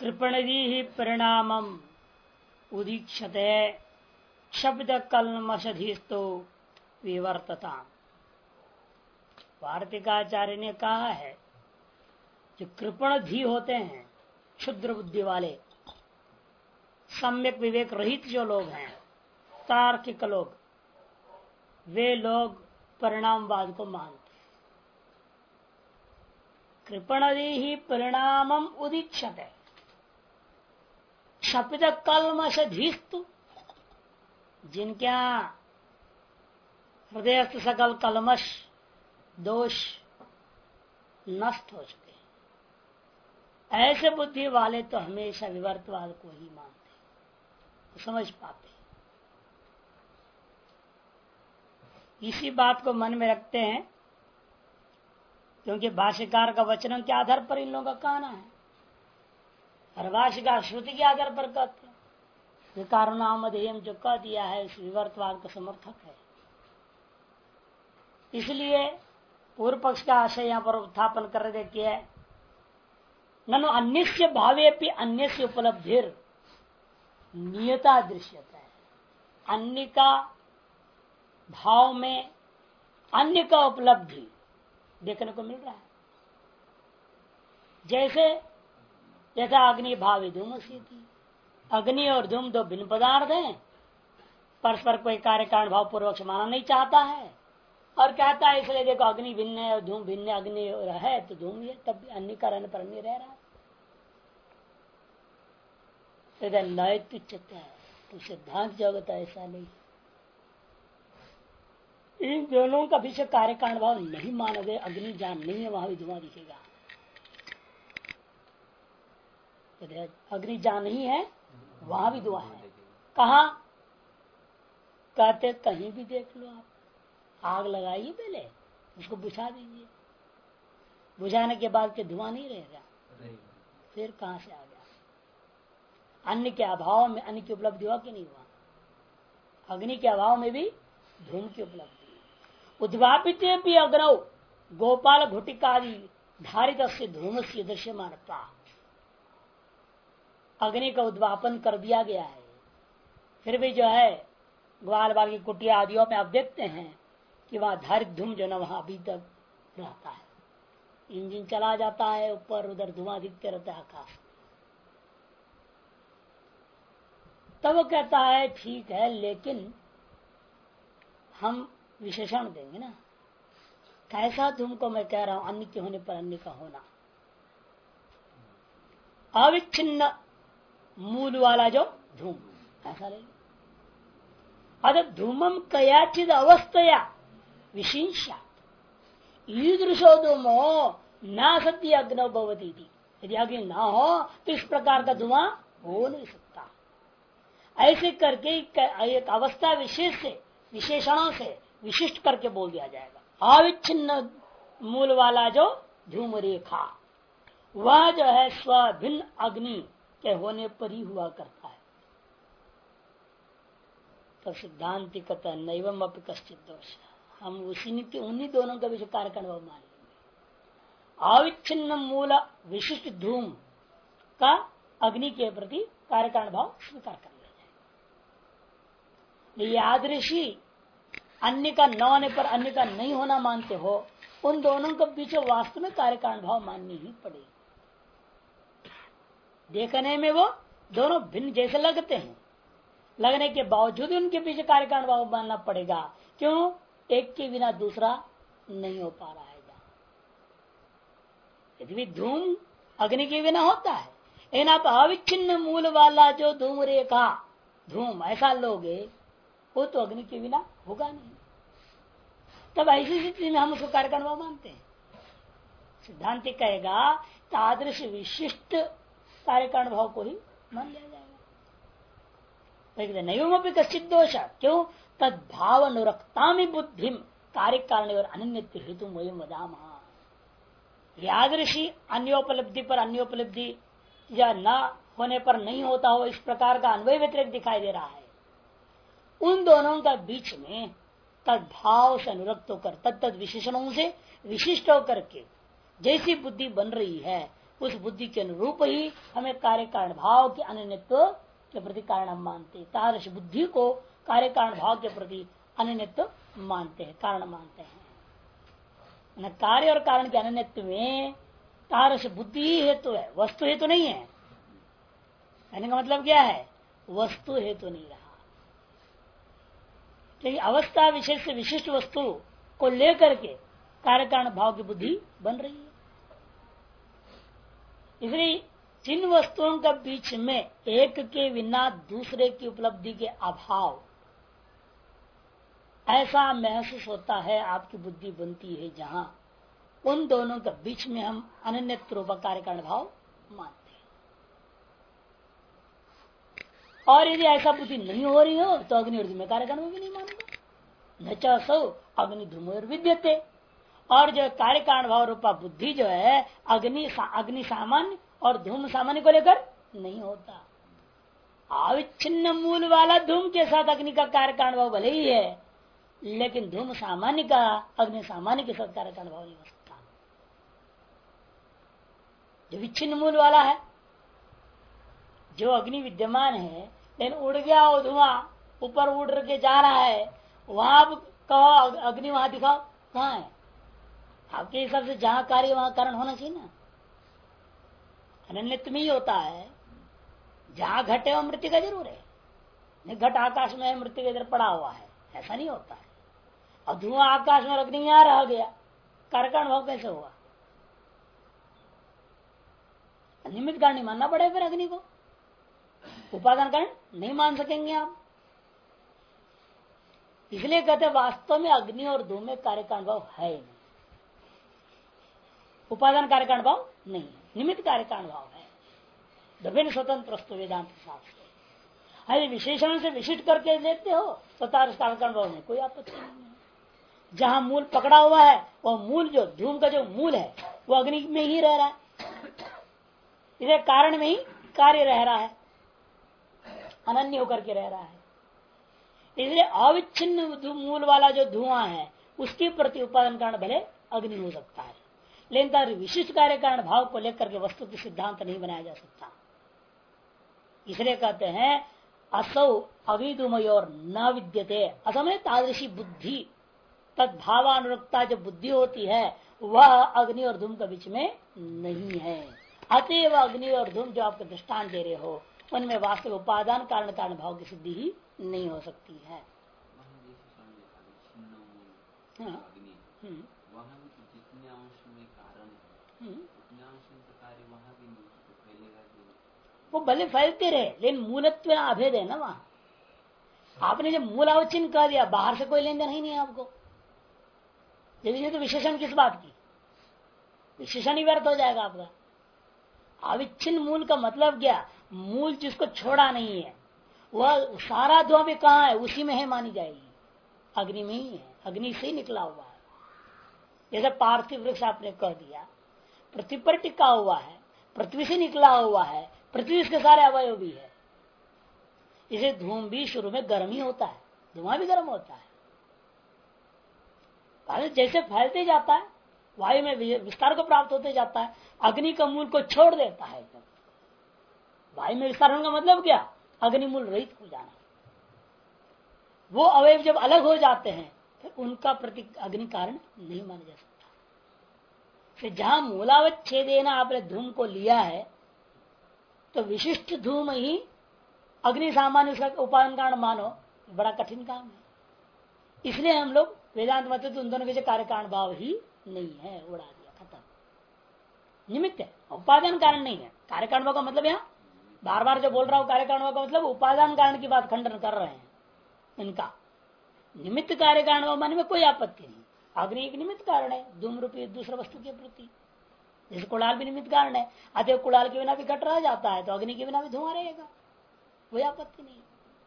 कृपणदी ही परिणामम उदीक्षते शब्द कलमशधीस्तो विवर्तता। वार्तिकाचार्य ने कहा है जो कृपण धी होते हैं, क्षुद्र बुद्धि वाले, सम्यक विवेक रहित जो लोग हैं, तार्किक लोग, वे लोग परिणामवाद को मानते हैं। कृपणदी ही परिणामम उदीक्षते क्षपित कलमशधीस्तु, जिनके यहां हृदयस्थ सकल कलमश दोष नष्ट हो चुके हैं, ऐसे बुद्धि वाले तो हमेशा विवर्तवाद को ही मानते हैं, समझ पाते हैं। इसी बात को मन में रखते हैं क्योंकि भाष्यकार का वचन के आधार पर इन लोगों का कहना है और भाष्यकार श्रुति के आधार पर कहते हैं। विकारुणामधेयम जो कह दिया है इस विवर्तवाद का समर्थक है। इसलिए पूर्व पक्ष का आशय यहाँ पर उत्थापन कर देती है, ननु अन्य भावे भी अन्य से उपलब्धिर नियता दृश्यता है। अन्य का भाव में अन्य का उपलब्धि देखने को मिल रहा है। जैसा अग्नि भावी धूम थी, अग्नि और धूम दो भिन्न पदार्थ हैं, परस्पर कोई कार्य कारण भाव पूर्वक मानना नहीं चाहता है और कहता है इसलिए देखो अग्नि भिन्न है और धूम भिन्न, अग्नि है तो धूम है, तब अन्य का रहने पर अन्य रह रहा है। नैतिक है तो सिद्धांत जगत ऐसा नहीं। इन दोनों का विषय कार्य कारण भाव नहीं माना दे, अग्नि जहां नहीं है वहां भी धुआं दिखेगा। अग्नि जहां नहीं है वहां भी धुआं है। कहा कहते कहीं भी देख लो आप, आग लगाइए पहले उसको बुझा दीजिए, बुझाने के बाद के धुआं नहीं रहेगा, फिर कहां से आ गया। अन्य के अभाव में अन्य की उपलब्धि हुआ कि नहीं हुआ? अग्नि के अभाव में भी धूम की उपलब्धि। उद्वापित भी अग्नौ गोपाल घुटिकादि धारित से धूम से दृश्यमानता, अग्नि का उद्वापन कर दिया गया है, फिर भी जो है ग्वाल बाल की कुटिया आदियों में आप देखते हैं कि वहां धारित धूम जो ना वहां अभी तक रहता है। इंजन चला जाता है, ऊपर उधर धुआं दिखते रहता है आकाश। तब वो कहता है ठीक है, लेकिन हम विशेषण देंगे ना, कैसा धूम को मैं कह रहा हूं, अन्य के होने पर अन्य का होना, अविच्छिन्न मूल वाला जो धूम ऐसा ले। अतः धूमम कयाचिद अवस्थया विशिष्या ईदृशो धूमो न सत्य अग्नौ भवती थी। यदि अग्नि ना हो तो इस प्रकार का धुआं हो नहीं सकता। ऐसे करके एक अवस्था विशेष से, विशेषणों से विशिष्ट करके बोल दिया जाएगा। अविच्छिन्न मूल वाला जो धूम रेखा, वह जो है स्वभिन्न अग्नि के होने पर ही हुआ करता है। तो सिद्धांति कहता नैवम अपि कश्चित दोष, हम उन्हीं दोनों का विषय कार्य कारण मान लेंगे। अविच्छिन्न मूल विशिष्ट धूम का अग्नि के प्रति कार्य कारण भाव स्वीकार कर लिया जाए। यादृशी अन्य का न होने पर अन्य का नहीं होना मानते हो, उन दोनों के बीच वास्तव में कार्य कारण भाव माननी ही पड़ेगी। देखने में वो दोनों भिन्न जैसे लगते हैं, लगने के बावजूद उनके पीछे कार्य कारण भाव मानना पड़ेगा। क्यों? एक के बिना दूसरा नहीं हो पा रहा है। यदि धूम अग्नि के बिना होता है, लेकिन आप अविच्छिन्न मूल वाला जो धूम रेखा धूम ऐसा लोगे, वो तो अग्नि के बिना होगा नहीं। तब ऐसी स्थिति में हम उसको कार्य कारण भाव मानते हैं। सिद्धांति कहेगा तादृश विशिष्ट कार्य कारण भाव को ही मान लिया जाएगा। नैवमपि कश्चित् दोष, क्यों? तद्भाव अनुरक्ता में बुद्धि कार्य कारण और अनन्य हेतु वयम वदामः। यादृशी अन्योपलब्धि पर अन्योपलब्धि या न होने पर नहीं होता हो, इस प्रकार का अन्वय व्यतिरेक दिखाई दे रहा है। उन दोनों का बीच में तद्भाव से अनुरक्त होकर तत्त विशेषणों से विशिष्ट होकर के जैसी बुद्धि बन रही है, उस बुद्धि के अनुरूप ही हमें कार्य कारण भाव के अनन्यत्व के प्रति कारण हम मानते हैं। तादृश बुद्धि को कार्य कारण भाव के प्रति अनन्यत्व मानते हैं, कारण मानते हैं। कार्य और कारण के अनन्यत्व में तादृश बुद्धि ही हेतु है, वस्तु हेतु नहीं है। कहने का मतलब क्या है, वस्तु हेतु नहीं रहा। क्योंकि अवस्था विशेष से विशिष्ट वस्तु को लेकर के कार्य कारण भाव की बुद्धि बन रही है। इसलिए जिन वस्तुओं के बीच में एक के बिना दूसरे की उपलब्धि के अभाव ऐसा महसूस होता है, आपकी बुद्धि बनती है जहां उन दोनों के बीच में हम अनन्यत्व रूप कार्य कारण भाव मानते हैं। और यदि ऐसा बुद्धि नहीं हो रही हो तो अग्नि और धूम में कार्य कारण भी नहीं मानूंगा। न चाहो अग्नि धूम और विद्यते, और जो कार्य कारण भाव रूपा बुद्धि जो है अग्नि सामान्य और धूम सामान्य को लेकर नहीं होता। अविच्छिन्न मूल वाला धूम के साथ अग्नि का कार्य कारण भाव भले ही है, लेकिन धूम सामान्य का अग्नि सामान्य के साथ कार्य कारण भाव नहीं हो सकता। जो विच्छिन्न मूल वाला है, जो अग्नि विद्यमान है लेकिन उड़ गया वो धुआं, ऊपर उड़ के जा रहा है, वहां कहो अग्नि वहां दिखाओ, कहाँ है? आपके हिसाब से जहां कार्य वहां कारण होना चाहिए ना। अनन्यत्व में ही होता है, जहां घट है वह मृत्यु का जरूर है। घट आकाश में है, मृत्यु का इधर पड़ा हुआ है, ऐसा नहीं होता है। और धुआं आकाश में अग्नि यहां रह गया, कार्य कारण भाव कैसे हुआ? निमित्त कारण नहीं मानना पड़ेगा फिर अग्नि को, उपादान कारण नहीं मान सकेंगे आप। इसलिए कहते वास्तव में अग्नि और धूम में कार्य कारण भाव है नहीं, उपादान कार्य कारण भाव नहीं है, निमित्त कार्य कारण भाव है। विभिन्न स्वतंत्र वस्तु वेदांत शास्त्र। यदि विशेषण से विशिष्ट करके लेते हो तो कार्य कारण भाव में कोई आपत्ति नहीं है। जहां मूल पकड़ा हुआ है वह मूल, जो धूम का जो मूल है वो अग्नि में ही रह रहा है, इसे कारण में ही कार्य रह रहा है, अनन्य होकर के रह रहा है। इसलिए अविच्छिन्न मूल वाला जो धुआं है उसके प्रति उपादान कारण भले अग्नि हो सकता है, लेकिन विशिष्ट कार्य कारण भाव को लेकर के वस्तु की सिद्धांत नहीं बनाया जा सकता। इसलिए कहते हैं असौ अविधुमय और न विद्यते, असमय तादृशी बुद्धि तद्भावानुरक्ता जो बुद्धि होती है वह अग्नि और धूम के बीच में नहीं है। अतएव अग्नि और धूम जो आपको दृष्टांत दे रहे हो उनमें वास्तव उपादान कारण कारण भाव की सिद्धि ही नहीं हो सकती है। हाँ। वो भले फैलते रहे लेकिन मूलत्व अभेद है ना। वहां आपने जब मूल अवचिन्न कह दिया, बाहर से कोई लेन देन ही नहीं है आपको। यदि तो विशेषण किस बात की, विशेषण ही व्यर्थ हो जाएगा आपका। अविच्छिन्न मूल का मतलब क्या, मूल जिसको छोड़ा नहीं है वह सारा धुआं भी कहाँ है, उसी में है मानी जाएगी, अग्नि में ही है, अग्नि से ही निकला हुआ है। जैसे पार्थिव वृक्ष आपने कह दिया पृथ्वी पर टिका हुआ है, पृथ्वी से निकला हुआ है, पृथ्वी के सारे अवयव भी है। इसे धूम भी शुरू में गर्म ही होता है, धुआं भी गर्म होता है। जैसे फैलते जाता है वायु में विस्तार को प्राप्त होते जाता है, अग्नि का मूल को छोड़ देता है। वायु में विस्तार होने का मतलब क्या, अग्नि मूल रहित हो जाना। वो अवयव जब अलग हो जाते हैं फिर उनका प्रति अग्नि कारण नहीं माना जा सकता। फिर जहां मूलावच्छेदेना आपने धूम को लिया है तो विशिष्ट धूम ही अग्नि सामान्य उसका उपादान कारण मानो, बड़ा कठिन काम है। इसलिए हम लोग वेदांत मत उन दोनों के कार्य कारण भाव ही नहीं है, उड़ा दिया, खत्म। निमित्त है, उपादान कारण नहीं है। कार्य कारण भाव का मतलब यहाँ बार बार जो बोल रहा हूं कार्य कारण भाव का मतलब उपादान कारण की बात खंडन कर रहे हैं इनका। निमित्त कार्य कारण भाव मानने में कोई आपत्ति नहीं। अग्नि एक निमित्त कारण है धूम रूपी दूसरे वस्तु के प्रति, जैसे कुड़ाल भी निमित्त कारण है। अतः कुड़ाल के बिना भी घट रह जाता है तो अग्नि के बिना भी धुआं रहेगा, कोई आपत्ति नहीं।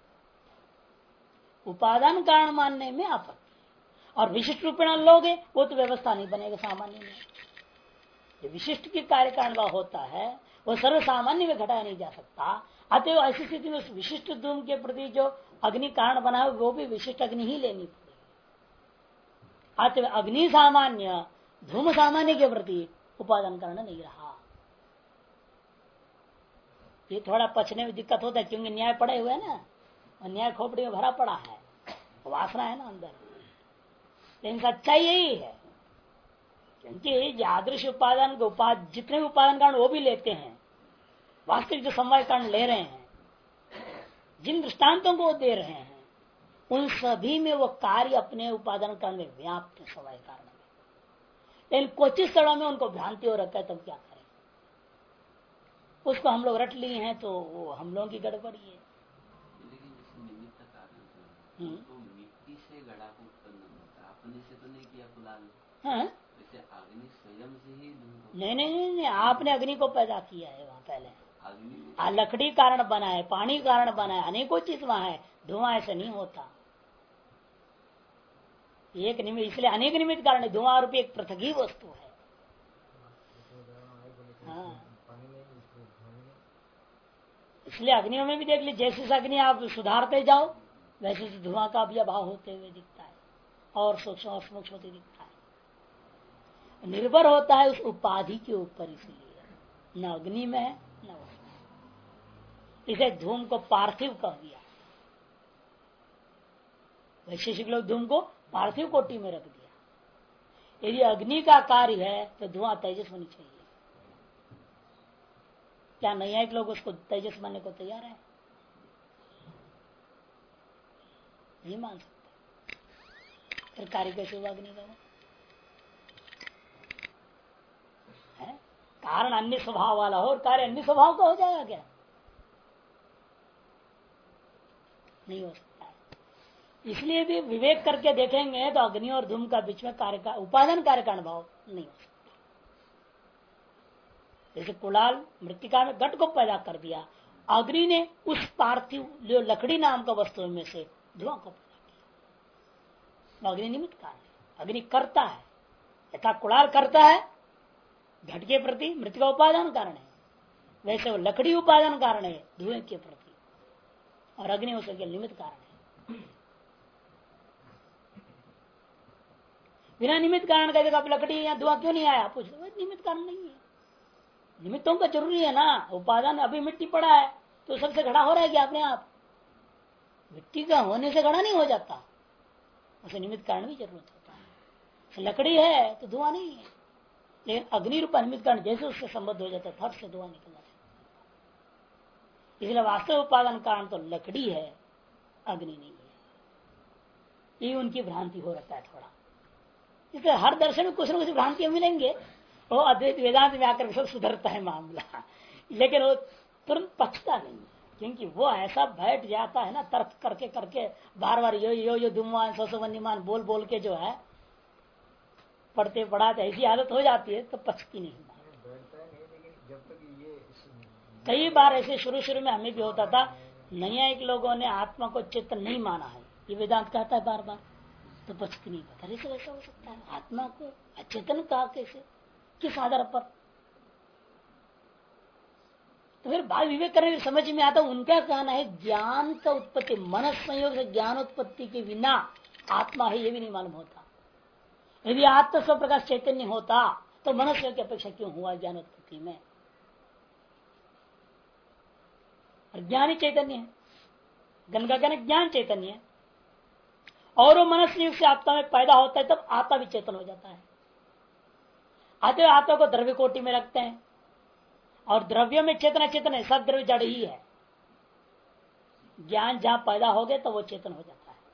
उपादान कारण मानने में आपत्ति, और विशिष्ट रूपेण लोगे वो तो व्यवस्था नहीं बनेगा सामान्य में। जो विशिष्ट की कार्य कारण भाव होता है वो सर्व सामान्य में घटाया नहीं जा सकता। अतएव ऐसी स्थिति में उस विशिष्ट धूम के प्रति जो अग्नि कारण बना है वो भी विशिष्ट अग्नि ही लेनी पड़ेगी। अतएव अग्नि सामान्य धूम सामान्य के प्रति उपादान कारण नहीं रहा। ये थोड़ा पचने में दिक्कत होता है क्योंकि न्याय पड़े हुए है ना, और न्याय खोपड़ी में भरा पड़ा है, वासना है ना अंदर। लेकिन सच्चाई यही है, क्योंकि आदर्श उपादान जितने भी उपादान कारण वो भी लेते हैं, वास्तविक जो समवाय कारण ले रहे हैं, जिन दृष्टांतों को दे रहे हैं, उन सभी में वो कार्य अपने उपादान कारण में व्याप्त है, समवाय कारण में। लेकिन कुछ स्थलों में उनको भ्रांति हो रखा है, तब क्या करें? उसको हम लोग रट लिए हैं, तो वो हम लोगों की गड़बड़ी है। लेकिन जैसे निमित्त कारण तो मिट्टी से घड़ा को उत्पन्न होता है, अपने से तो नहीं किया कुलाल। हाँ? वैसे अग्नि स्वयं से ही नहीं, आपने अग्नि को पैदा किया है वहाँ पहले। अग्नि लकड़ी कारण बना है, पानी कारण बना है, अनेकों चीज वहाँ है। धुआं ऐसे नहीं होता, एक निमित्त, इसलिए अनेक निमित्त कारण है। धुआं रूपी एक पृथक ही वस्तु है। हाँ, इसलिए अग्नियों में भी देख लीजिए, जैसे अग्नि आप सुधारते जाओ वैसे धुआं का भी अभाव होते हुए दिखता है, और सूक्ष्म और सूक्ष्म होते दिखता है। निर्भर होता है उस उपाधि के ऊपर, इसलिए न अग्नि में है न उसमें। इसे धूम को पार्थिव कह दिया, वैशेषिक लोग धूम को पार्थिव कोटि में रख दिया। यदि अग्नि का कार्य है तो धुआं तेजस होनी चाहिए। क्या नैयायिक लोग उसको तेजस मानने को तैयार है? नहीं मान सकते। फिर कार्य कैसे हुआ अग्नि का? है कारण अन्य स्वभाव वाला हो और कार्य अन्य स्वभाव का हो जाएगा क्या? नहीं हो सकता है। इसलिए भी विवेक करके देखेंगे तो अग्नि और धूम का बीच में कार्य का उपादान कार्य का अनुभव नहीं हो सकता। जैसे कुलाल मृतिका में घट को पैदा कर दिया, अग्नि ने उस पार्थिव जो लकड़ी नाम का वस्तु में से धुआं को पैदा किया। अग्नि निमित्त कारण है, अग्नि करता है। यथा कुलाल करता है घट के प्रति, मृतिका उपादान कारण है, वैसे वो लकड़ी उपादान कारण है धुएं के प्रति, और अग्नि उसके निमित्त कारण है। बिना निमित्त कारण का देखो, आप लकड़ी या धुआं क्यों नहीं आया? पूछ लो, निमित्त कारण नहीं है। निमित्तों का जरूरी है ना। उपादान अभी मिट्टी पड़ा है तो सबसे घड़ा हो रहा है कि अपने आप? मिट्टी का होने से घड़ा नहीं हो जाता, उसे निमित्त कारण भी जरूरत होता है। लकड़ी है तो धुआं नहीं है, लेकिन अग्नि रूप निमित्त कारण जैसे उससे संबद्ध हो जाता है, फट से धुआं निकलना है। इसलिए वास्तव उपादान कारण तो लकड़ी है, अग्नि नहीं है। ये उनकी भ्रांति हो रखा है थोड़ा। इसलिए हर दर्शन में कुछ न कुछ भ्रांतियां मिलेंगे। वो अद्वैत वेदांत में आकर सब सुधरता है मामला, लेकिन वो तुरंत पछता नहीं, क्योंकि वो ऐसा बैठ जाता है ना, तर्क करके करके बार बार यो धूमवान ससवन्यमान बोल बोल के जो है पढ़ते पढ़ाते ऐसी हालत हो जाती है तो पछती नहीं। कई बार ऐसे शुरू में हमें भी होता था, नैयायिक लोगों ने आत्मा को चेतन नहीं माना है, ये वेदांत कहता है बार बार, तो पछती नहीं पता ऐसे कैसा हो सकता है? आत्मा को अचेतन कहा कैसे, किस आधार पर? तो फिर बाल विवेक करने समझ में आता, उनका कहना है ज्ञान का उत्पत्ति, मन संयोग से ज्ञान उत्पत्ति के बिना आत्मा है ये भी नहीं मालूम होता। यदि आत्मा स्व प्रकाश चैतन्य होता तो मनुष्य की अपेक्षा क्यों हुआ ज्ञान उत्पत्ति में? और ज्ञान ही चैतन्य है, गंगा का ज्ञान चैतन्य है, और वो मनुष्य से आत्मा में पैदा होता है तब आत्मा भी चेतन हो जाता है। आते आत्मा को द्रव्य कोटि में रखते हैं, और द्रव्य में चेतना चेतन है, सब द्रव्य जड़ ही है। ज्ञान जहां पैदा हो गए तो वो चेतन हो जाता है।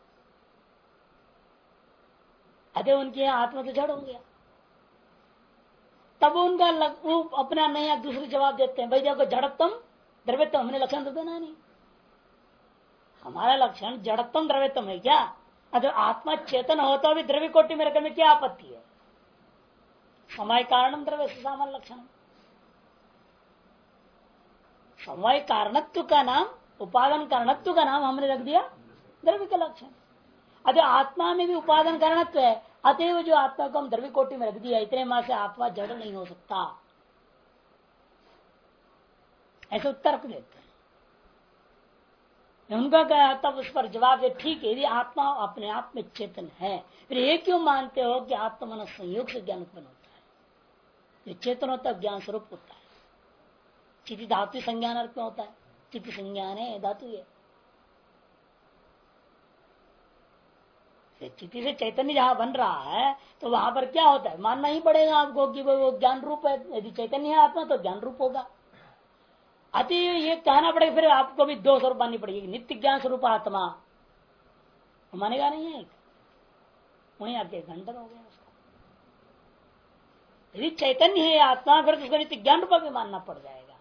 अतः उनके आत्मा तो जड़ हो गया, तब उनका वो अपना नया दूसरे जवाब देते हैं, भाई देखो जड़त्म द्रव्यत्म, हमने लक्षण तो देना नहीं, हमारा लक्षण जड़त्म द्रव्यत्म है क्या? अगर आत्मा चेतन होता भी द्रव्य कोटि में रखने में क्या आपत्ति है? समय कारणम द्रव्य से सामान्य लक्षण। समय कारणत्व का नाम, उपादान कारणत्व का नाम हमने रख दिया द्रव्य का लक्षण। अतः आत्मा में भी उपादान कारणत्व है, अतएव जो आत्मा को हम द्रव्य कोटि में रख दिया, इतने माह से आत्मा जड़ नहीं हो सकता, ऐसे तर्क देते हैं। उनका क्या? तब उस पर जवाब दे, ठीक है, यदि आत्मा अपने आप में चेतन है, फिर ये क्यों मानते हो कि आत्मा मन संयोग से ज्ञान उत्पन्न होता है? ये चेतन होता है, ज्ञान स्वरूप होता है। चिति धातु संज्ञान अर्थ में होता है, चिति संज्ञान है, धातु है। चिति से चैतन्य जहां बन रहा है तो वहां पर क्या होता है, मानना ही पड़ेगा आपको कि वो ज्ञान रूप है। यदि चैतन्य है आत्मा तो ज्ञान रूप होगा। अति ये कहना पड़ेगा, फिर आपको भी 2 स्वरूप माननी पड़ेगी, नित्य ज्ञान स्वरूप आत्मा मानेगा नहीं है, वहीं आपके खंडन हो गया उसका। यदि चैतन्य है आत्मा फिर तो उसको नित्य ज्ञान रूप भी मानना पड़ जाएगा,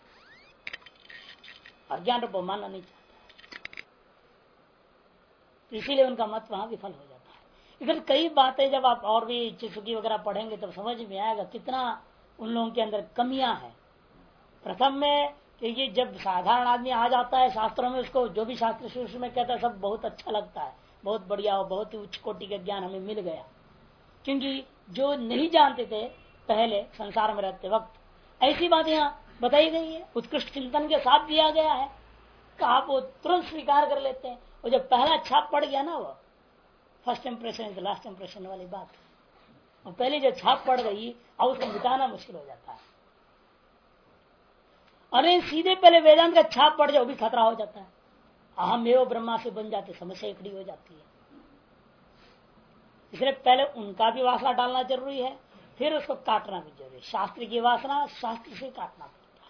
अज्ञान रूप मानना नहीं चाहता, इसीलिए उनका मत वहां विफल हो जाता है। इधर कई बातें जब आप और भी चित्सुकी वगैरह पढ़ेंगे तब समझ में आएगा कितना उन लोगों के अंदर कमियां हैं। प्रथम में कि जब साधारण आदमी आ जाता है शास्त्रों में, उसको जो भी शास्त्र शुरू में कहता है सब बहुत अच्छा लगता है, बहुत बढ़िया, बहुत ही उच्च कोटि का ज्ञान हमें मिल गया। क्योंकि जो नहीं जानते थे पहले संसार में रहते वक्त ऐसी बातें यहाँ बताई गई है, उत्कृष्ट चिंतन के साथ दिया गया है, तो आप वो तुरंत स्वीकार कर लेते हैं। और जब पहला छाप पड़ गया ना, वो फर्स्ट इंप्रेशन लास्ट इंप्रेशन वाली बात, और पहले जो छाप पड़ गई अब उसको मिटाना मुश्किल हो जाता है। अरे सीधे पहले वेदांत का छाप पड़ जाए वो भी खतरा हो जाता है, अहम एवं ब्रह्मा से बन जाते, समस्या खड़ी हो जाती है। इसलिए पहले उनका भी वासना डालना जरूरी है, फिर उसको काटना भी जरूरी है। शास्त्र की वासना शास्त्र से काटना पड़ता है,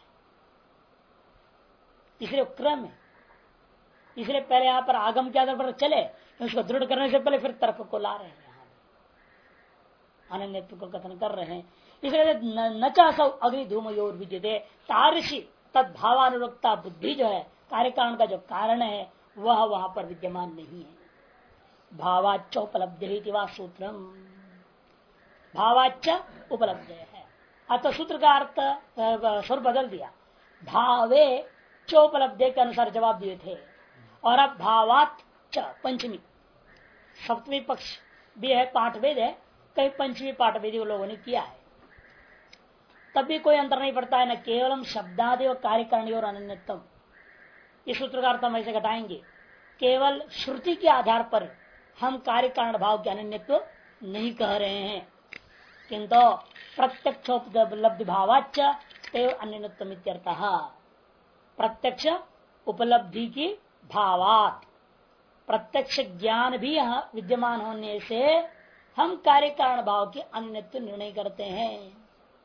इसलिए क्रम है। इसलिए पहले यहाँ पर आगम के आधार पर चले, उसको दृढ़ करने से पहले फिर तर्क को ला रहे हैं, अनन्यत्व को कथन कर रहे हैं। इसलिए न चासौ अग्नि धूम योर विद्यते तारसी तद्भावानुरक्ता बुद्धि जो है कार्य कारण का जो कारण है वह वहां पर विद्यमान नहीं है। भावाच्च उपलब्धि वा सूत्रम, भावाच्च उपलब्ध है, अतः सूत्र का अर्थ स्वर बदल दिया, भावे चोपलब्धे के अनुसार जवाब दिए थे, और अब भावात च पंचमी सप्तमी पक्ष भी है, पाठभेद है, कई पंचमी पाठभेदी लोगों ने किया है, तब भी कोई अंतर नहीं पड़ता है। न केवलम शब्दादि और कार्यकरणी और अनन्यतम, इस सूत्र का अर्थ हम ऐसे घटाएंगे, केवल श्रुति के आधार पर हम कार्य कारण भाव के अनन्यत्व नहीं कह रहे हैं, किंतु प्रत्यक्षोपलब्धि भावाच तेव अनन्यत्व इत्यर्थः, प्रत्यक्ष उपलब्धि की भावात, प्रत्यक्ष ज्ञान भी विद्यमान होने से हम कार्य कारण भाव के अन्यत्व निर्णय करते हैं।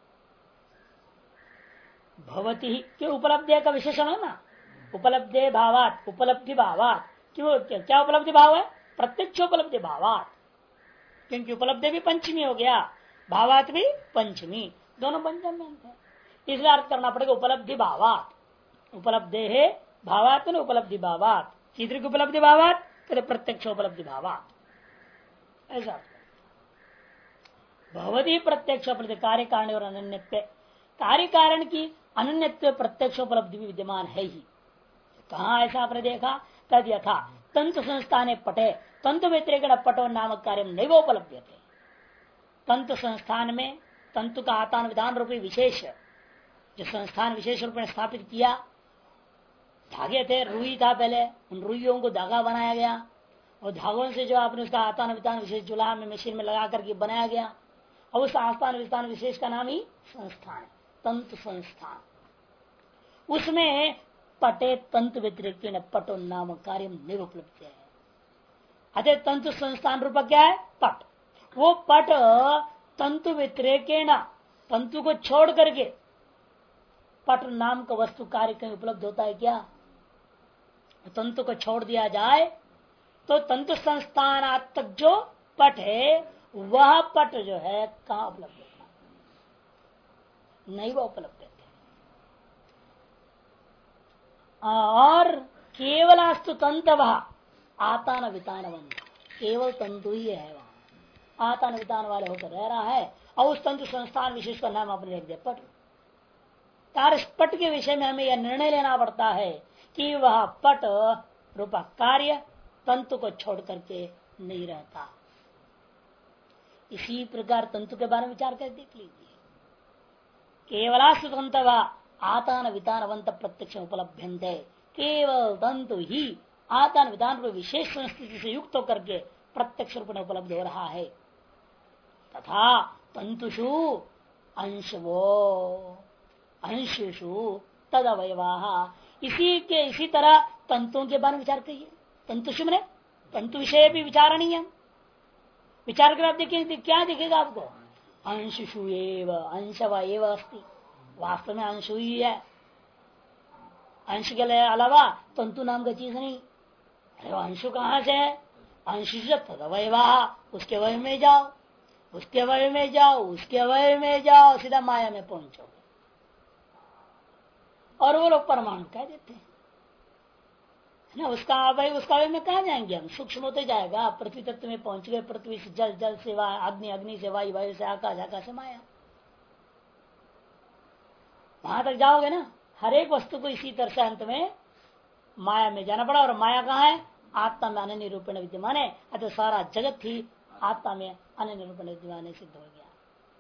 भवती के उपलब्धि का विशेषण है ना, उपलब्धि भावात, उपलब्धि भावात, क्यों क्या उपलब्धि भाव है, प्रत्यक्ष उपलब्धि भावात, क्योंकि उपलब्धि भी पंचमी हो गया, भावात भी पंचमी, दोनों पंचम में है, इसलिए अर्थ करना पड़ेगा उपलब्धि भावात, उपलब्धि है भावात न उपलब्धि भावात, कीदृक उपलब्धि भावात, तो प्रत्यक्ष उपलब्धि भावात, ऐसा भवती प्रत्यक्ष उपलब्धि कार्य कारण और अनन्यत्व, कार्य कारण की अनन्यत्व प्रत्यक्ष उपलब्धि भी विद्यमान है ही। कहा ऐसा आपने देखा, तद यथा तंतु संस्थाने पटे तंतु व्यतिरेक पटो नामक कार्य नहीं उपलब्ध थे। तंतु संस्थान में तंतु का आतान विधान रूपी विशेष जो संस्थान विशेष रूप में स्थापित किया, धागे थे, रुई था पहले, उन रुइयों को धागा बनाया गया और धागों से जो आपने उसका आतान विधान विशेष चूल्हा में मशीन में लगा करके बनाया गया, और उस आस्थान विस्थान विशेष का नाम ही संस्थान है, तंतु संस्थान। उसमें पटे तंतु व्यतिरिक्त पटो नाम कार्य नहीं उपलब्ध है। अतः तंतु संस्थान रूप क्या है, पट। वो पट तंतु व्यतिरेकेण, तंतु को छोड़ करके पट नाम का वस्तु कार्य कहीं उपलब्ध होता है क्या? तंतु को छोड़ दिया जाए तो तंतु संस्थान तक जो पट है वह पट जो है कहाँ उपलब्ध होता है? नहीं वह उपलब्ध है। और केवलास्तु तंतव आतान वितानवंत, केवल तंतु ही है वहां, आतान वितान वाले होकर रह रहा है, और उस तंतु संस्थान विशेष का नाम आपने लिख दिया पट। तार पट के विषय में हमें यह निर्णय लेना पड़ता है कि वह पट रूपा कार्य तंतु को छोड़ करके नहीं रहता। इसी प्रकार तंतु के बारे में विचार कर देख लीजिए। केवलास्तु तंतव आतान वितानवंत प्रत्यक्ष उपलब्धन्ते, केवल तंतु ही आतान वितान विशेष संस्कृति से युक्त होकर के प्रत्यक्ष रूप में उपलब्ध हो रहा है। तथा तंतुषु अंशवो अंशुषु तद अवयवा, इसी तरह तंतुओं के बारे में विचार करिए। तंतु शुभ ने तंतु विषय भी विचारणीय, विचार कर आप देखेंगे क्या दिखेगा आपको, अंशु एव अंशव एव अस्ति, वास्तव में अंशु ही है, अंश के अलावा तंतु नाम का चीज नहीं। अरे अंशु कहाँ से है, अंशु से तदवयवा, उसके वय में जाओ, उसके वय में जाओ, उसके वय में जाओ, सीधा माया में पहुंचो। और वो लोग परमाणु कह देते हैं ना, उसका वय में कहा जाएंगे हम, सूक्ष्म होते जाएगा, पृथ्वी तत्व में पहुंच गए, पृथ्वी से जल, जल से अग्नि, अग्नि से वायु, वायु से आकाश, आकाश से माया, वहां तक जाओगे ना। हर एक वस्तु को इसी तरह से अंत में माया में जाना पड़ा। और माया कहाँ है, आत्मा में अनन्य निरूपण विद्यमान है, अतः सारा जगत ही आत्मा में अनन्य निरूपण विद्यमान सिद्ध हो गया।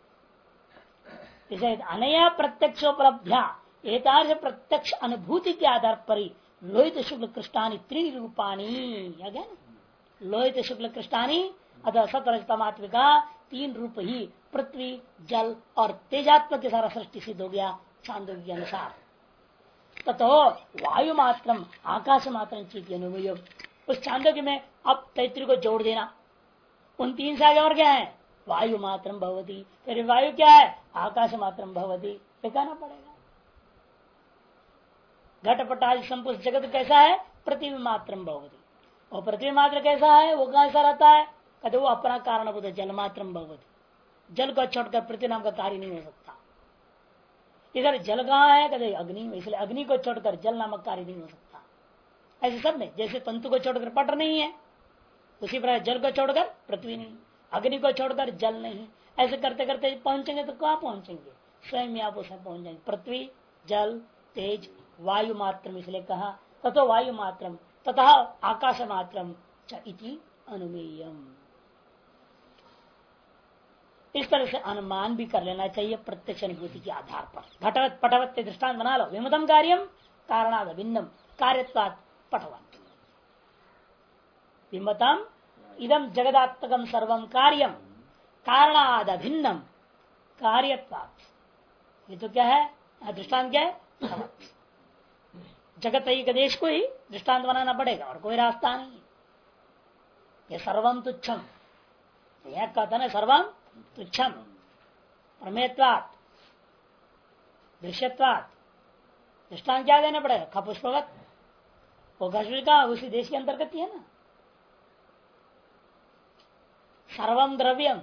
इसे अनया प्रत्यक्षोपलब्ध्या, एतादृश प्रत्यक्ष अनुभूति के आधार पर ही लोहित शुक्ल कृष्णानी त्रीनि रूपाणी, लोहित शुक्ल कृष्णानी अतः सतरजतमात्मिका तीन रूप ही पृथ्वी, जल और तेजात्मक के सारा सृष्टि सिद्ध हो गया छांदोग्य के अनुसार। ततो वायु मात्रम आकाश मात्रम चीत अनुयोग, उस छांदोग्य में अब तैतृ को जोड़ देना, उन तीन से आगे और क्या है, वायु मात्रम भवती, फिर वायु क्या है, आकाश मात्रम भवती, कहना पड़ेगा। घटपटादि संपुष्ट जगत कैसा है, पृथ्वी मात्रम भवती, और पृथ्वी मात्र कैसा है, वो कैसा रहता है, कहते वो अपना कारण बोलते जल मात्रम भवती, जल को छोड़कर पृथ्वी नाम का कार्य नहीं हो सकता। इधर जल कहाँ है, कहते अग्नि, इसलिए अग्नि को छोड़कर जल नामक कार्य नहीं हो सकता। ऐसे सब में जैसे तंतु को छोड़कर पट नहीं है, उसी प्रकार जल को छोड़कर पृथ्वी नहीं, अग्नि को छोड़कर जल नहीं, ऐसे करते करते पहुंचेंगे तो कहाँ पहुंचेंगे, स्वयं आप उसमें पहुंच जाएंगे। पृथ्वी, जल, तेज, वायु मात्रम, इसलिए कहा तथो वायु मात्रम तथा आकाश मात्रम च इति अनुमेयम। इस तरह से अनुमान भी कर लेना चाहिए प्रत्यक्ष अनुभूति के आधार पर। घटवत पटवत दृष्टांत बना लो, विमतम कार्यम कारणाद भिन्नम कार्यत्वात् पटवत, विमतम इदम जगदात्मकम सर्वम कार्यम कारणाद भिन्नम कार्यत्वात्, ये तो क्या है, दृष्टांत क्या है, जगत एक देश को ही दृष्टांत बनाना पड़ेगा और कोई रास्ता नहीं। ये सर्वम तुच्छम, यह कहता है सर्वम तुच्छम, प्रमेयत्वात् दृश्यत्वात्, दृष्टांत क्या देना पड़ेगा, खपुष्पवत, वो घसवी का उसी देश के अंतर्गत ही है ना। सर्वम द्रव्यम,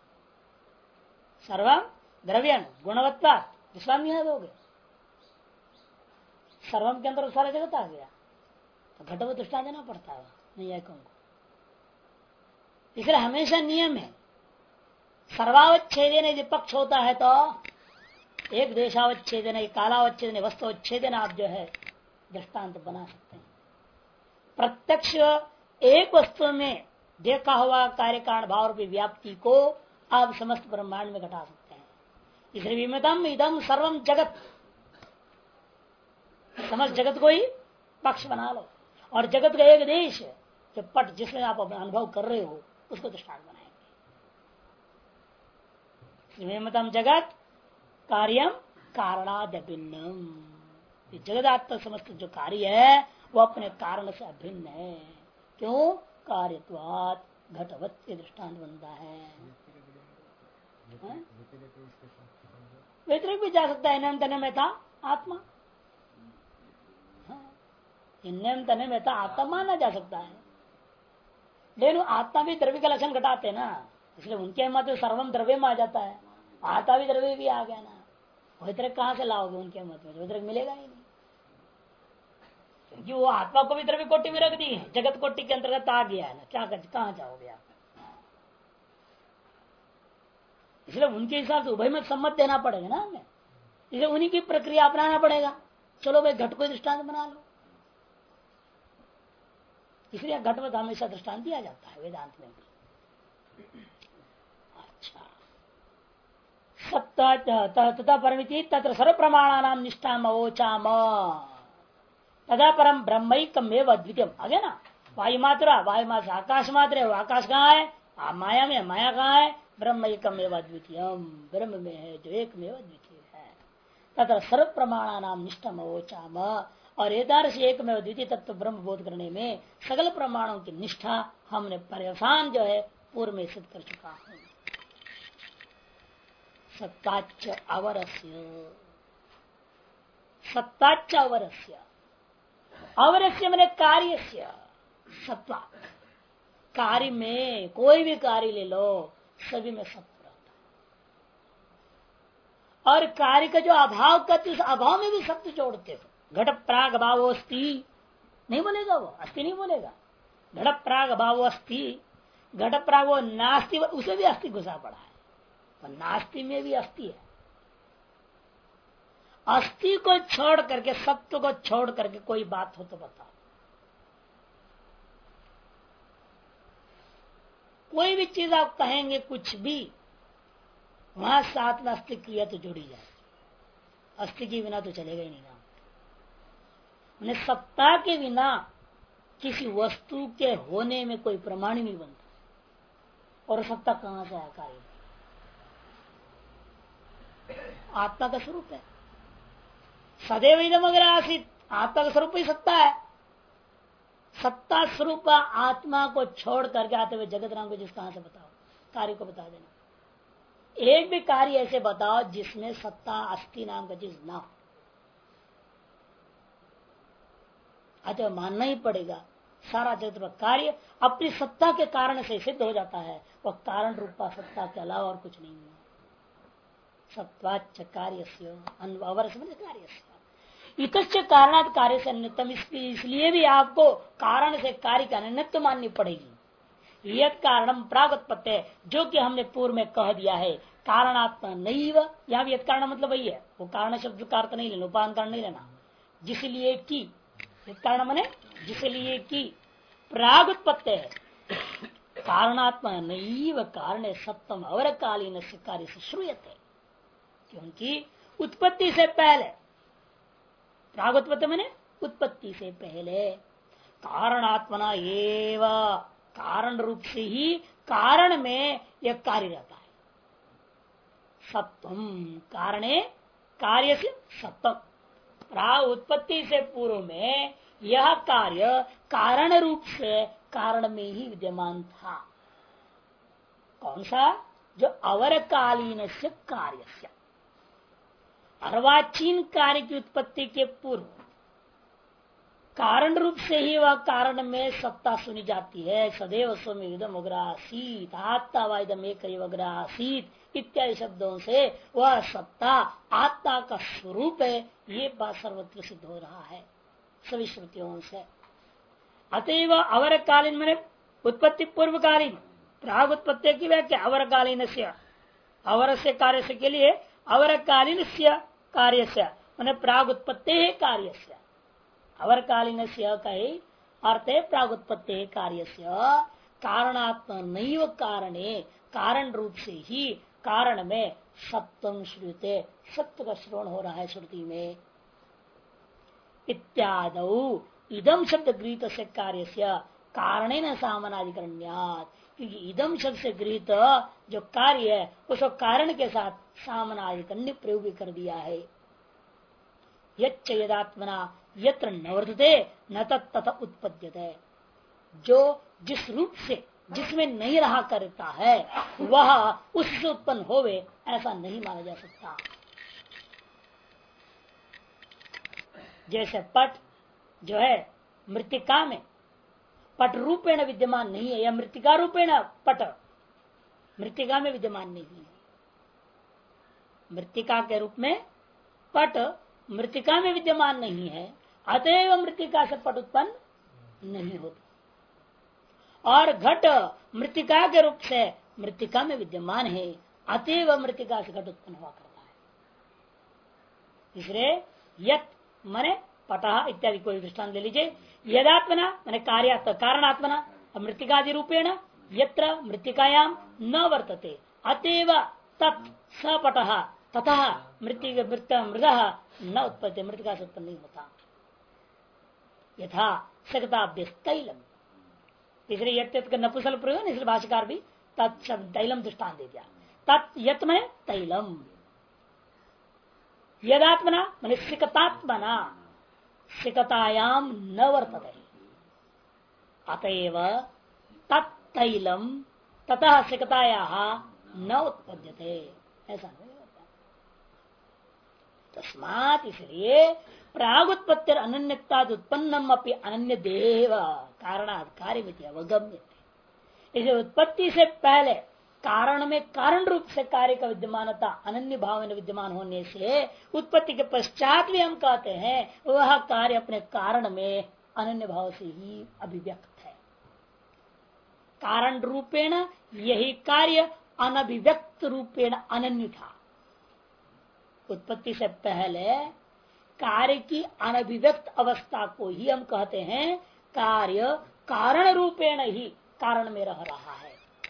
सर्वम द्रव्यम गुणवत्वात्, दृष्टांत यहाँ दोगे, सर्वम के अंदर सारा जगत आ गया, तो घटवत दृष्टांत देना पड़ता है नहीं को। इसलिए हमेशा नियम है, सर्वावच्छेदन यदि पक्ष होता है तो एक देशावच्छेदन, एक कालावच्छेदन, वस्तुवच्छेदन आप जो है दृष्टांत बना सकते हैं। प्रत्यक्ष एक वस्तु में देखा हुआ कार्य कारण भाव रूपी व्याप्ति को आप समस्त ब्रह्मांड में घटा सकते हैं। इसलिए विमतम इदम सर्वम जगत, समस्त जगत को ही पक्ष बना लो, और जगत का एक देश जो पट जिसमें आप अपना अनुभव कर रहे हो उसको दृष्टांत बनाएंगे। विमतम जगत कार्यम कारणाद भिन्नम, जगदात्मक समस्त जो कार्य है वो अपने कारण से अभिन्न है। क्यों, कार्यत्वात् घटवत के दृष्टांत बनता है। व्यतिरिक्त भी जा सकता है, इनम तने में था आत्मा, इनम तने में था आत्मा माना जा सकता है, लेकिन आत्मा भी द्रव्य का लक्षण घटाते ना, इसलिए उनके मत सर्वम द्रव्य में आ जाता है, आत्मा भी द्रव्य भी आ गया ना। व्यतिरिक्त कहाँ से लाओगे उनके मत में, व्यतिरिक्त मिलेगा ही नहीं, क्योंकि वो आत्मा को भी द्रव्य कोटि में रख दी है, जगत कोटि के अंतर्गत आ गया है ना, क्या कहाँ जाओगे आप। इसलिए उनके हिसाब से उभय में सम्मत देना पड़ेगा ना हमें, इसलिए उन्हीं की प्रक्रिया अपनाना पड़ेगा। चलो भाई घट को दृष्टांत बना लो, इसलिए घटवत हमेशा दृष्टांत दिया जाता है वेदांत में भी। अच्छा, तथा परमिति तत्र सर्व प्रमाणानाम निष्ठाम अवोचाम, तथा परम ब्रह्मैकमेव अद्वितीयम। आगे ना वायु मात्रा, वायु मात्र आकाश मात्र है, वो आकाश कहाँ है, माया में, माया कहाँ है, ब्रह्मैकमेव अद्वितीयम, ब्रह्म में है जो एकमेव अद्वितीय है। तथा सर्व प्रमाणा नाम निष्ठम अवोचाम। और एदारस एक में द्वितीय तत्व ब्रह्म बोध करने में सकल प्रमाणों की निष्ठा हमने परेशान जो है पूर्व में सिद्ध कर चुका हूं। सत्ताच अवरस्य, सत्ताच अवरस्य, अवरस्य मैंने कार्यस्य, सत्ता कार्य में कोई भी कार्य ले लो सभी में सत्व रहता है। और कार्य का जो अभाव करते उस अभाव में भी सत्य जोड़ते हो। घट प्राग भाव अस्ति नहीं बोलेगा, वो अस्थि नहीं बोलेगा। घट प्राग भाव अस्ति, घट प्राग वो नास्ति, उसे भी अस्थि घुसा पड़ा है। और नास्ति में भी अस्थि है। अस्थि को छोड़ करके, सत्य को छोड़ करके कोई बात हो तो बताओ। कोई भी चीज आप कहेंगे कुछ भी, वहां साथ में अस्थि क्रिया तो जुड़ी जाए। अस्थि के बिना तो चलेगा ही नहीं ना। उन्हें सत्ता के बिना किसी वस्तु के होने में कोई प्रमाण नहीं बनता। और सत्ता कहां से आकार है? आत्मा का स्वरूप है। सदैव इदम अगर आसित, आत्मा का स्वरूप ही सत्ता है। सत्ता स्वरूप आत्मा को छोड़ करके आते हुए जगत नाम को जिस कहां से बताओ, कार्य को बता देना। एक भी कार्य ऐसे बताओ जिसमें सत्ता अस्थि नाम का चीज ना हो। अतः मानना ही पड़ेगा सारा जगत का कार्य अपनी सत्ता के कारण से सिद्ध हो जाता है। वह कारण रूपा सत्ता के अलावा और कुछ नहीं है। सत्वाच कार्य इतश्च कारणात् कार्य से अन्यतम, इसलिए भी आपको कारण से कार्य का अन्यत्व माननी पड़ेगी। यद कारणम प्रागुत्पत्ति, जो कि हमने पूर्व में कह दिया है, कारणात्मा नैव। यहाँ भी यद कारण मतलब वही है, वो कारण शब्द का अर्थ नहीं लेना, उपादान कारण नहीं लेना। जिसलिए कि यद कारण माने जिसलिए कि प्रागुत्पत्ति है, कारणात्मा नैव कारण सप्तम अवरकालीन से कार्य से श्रूयते। क्योंकि उत्पत्ति से पहले, प्रागुत्पत्ति मैंने उत्पत्ति से पहले, कारणात्मना एव, कारण रूप से ही कारण में यह कार्य रहता है। सप्तम कारणे कार्य से सप्तम, प्राग उत्पत्ति से पूर्व में यह कार्य कारण रूप से कारण में ही विद्यमान था। कौन सा? जो अवरकालीन से कार्य से, अर्वाचीन कार्य की उत्पत्ति के पूर्व कारण रूप से ही वह कारण में सत्ता सुनी जाती है। सदैव स्वमिदम अग्रासीत, आत्मा वाइदम एक अग्रासीत इत्यादि शब्दों से वह सत्ता आत्मा का स्वरूप है। ये बात सर्वत्र सिद्ध हो रहा है सभी श्रुतियों से। अतएव अवरकालीन मैंने उत्पत्ति पूर्वकालीन, प्राग उत्पत्ति की व्याख्या अवरकालीन से, अवर से कार्य से के लिए अवरकालीन से कार्य से मैंने प्राग उत्पत्ति कार्य से, अवरकालीन से का ही अर्थ है प्राग उत्पत्ति कार्य से। कारणात्मा नैव कारणे, कारण रूप से ही कारण में सप्तम श्रुते, सत्य का श्रवण हो रहा है श्रुति में। इत्यादौ इदम शब्द गृहीत से कार्य से कारणे न सामनाधिकरण्यात्, क्योंकि इदम शब्द से गृहीत जो कार्य है उसको कारण के साथ सामनाधिकरण्य प्रयोग भी कर दिया है। यच्च यदात्मना यत्र न वर्तते न तथा उत्पद्यते, जो जिस रूप से जिसमें नहीं रहा करता है वह उससे उत्पन्न होवे ऐसा नहीं माना जा सकता। जैसे पट जो है मृत्तिका में पट रूपेण विद्यमान नहीं है, या मृत्तिका रूपेण पट मृत्तिका में विद्यमान नहीं है। मृत्तिका के रूप में पट मृत्तिका में विद्यमान नहीं है, अतएव मृत्तिका से पट उत्पन्न नहीं होता। और घट मृत्तिका के रूप से मृत्तिका में विद्यमान है, अतएव मृत्तिका से घट उत्पन्न हुआ करता है। तीसरे यत मने पटः इत्यादि कोई दृष्टांत ले लीजिए। यदात्मना मने कार्यात्म कारणात्मना मृत्तिकादि रूपेण यत्र मृत्तिकायाम न वर्तते अतएव तत् स पटः तथा मृदः न उत्पत्ति, मृत्तिका से उत्पन्न नहीं होता। यथा सकताभ्य तैलम, तीसरे यत का नपुंसक प्रयोग, इसलिए भाष्यकार भी तत्शब्द तैलम दृष्टांत दे दिया। तत् यत में तैलम, यदात्मना मान सिकतात्मना सिकतायाम न वर्तते अतएव तत्तैलम ततः सिकताया न उत्पद्यते ऐसा नहीं होता। तस्मात् इसलिए प्रागुत्पत्ति अनन्यता उत्पन्नम अपनी अनन्य देव कारणात् कार्य अवगम्य। इसे उत्पत्ति से पहले कारण में कारण रूप से कार्य का विद्यमानता अनन्य भाव में विद्यमान होने से उत्पत्ति के पश्चात भी हम कहते हैं वह कार्य अपने कारण में अनन्य भाव से ही अभिव्यक्त है। कारण रूपेण यही कार्य अनभिव्यक्त रूपेण अनन्य था। उत्पत्ति से पहले कार्य की अनभिव्यक्त अवस्था को ही हम कहते हैं कार्य कारण रूपेण ही कारण में रह रहा है,